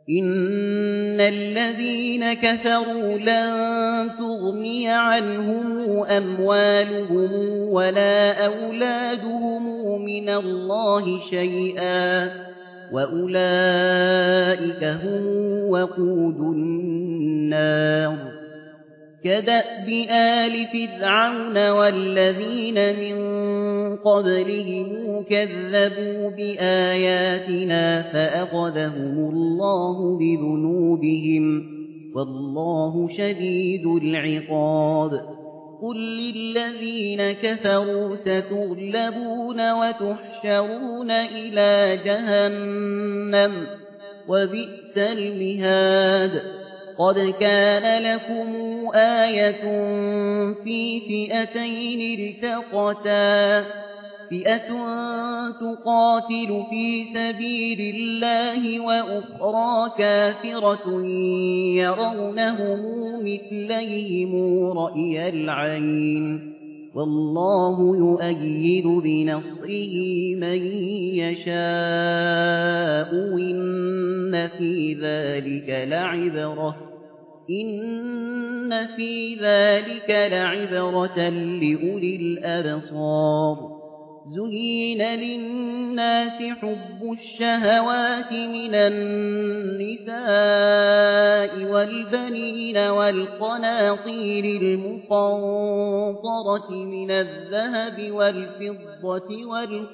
إن الذين كفروا لن تغني عنهم أموالهم ولا أولادهم من الله شيئا وأولئك هم وقود النار كدأب آل فرعون والذين من قبلهم كذبوا بآياتنا فأخذهم الله بذنوبهم والله شديد العقاب قل للذين كفروا ستغلبون وتحشرون إلى جهنم وبئس المهاد قد كان لكم آية في فئتين التقتا فئة تقاتل في سبيل الله وأخرى كافرة يرونهم مثليهم رأي العين والله يؤيد بنصره من يشاء إن في ذلك لعبرة لأولي الأبصار زين للناس حب الشهوات من النساء والبنين والقناطير المقنطرة من الذهب والفضة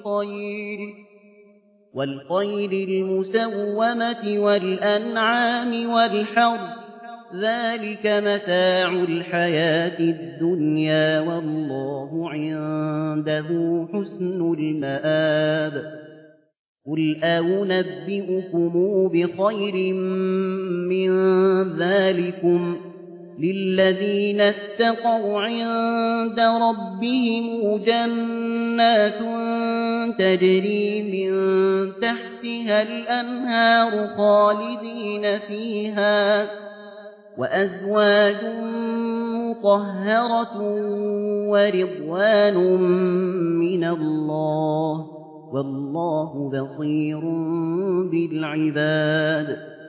والخيل المسومة والأنعام والحرث ذلك متاع الحياة الدنيا والله عنده حسن المآب قل أنبئكم بخير من ذلكم للذين اتقوا عند ربهم جنات تجري من تحتها الأنهار خالدين فيها وأزواج مطهرة ورضوان من الله والله بصير بالعباد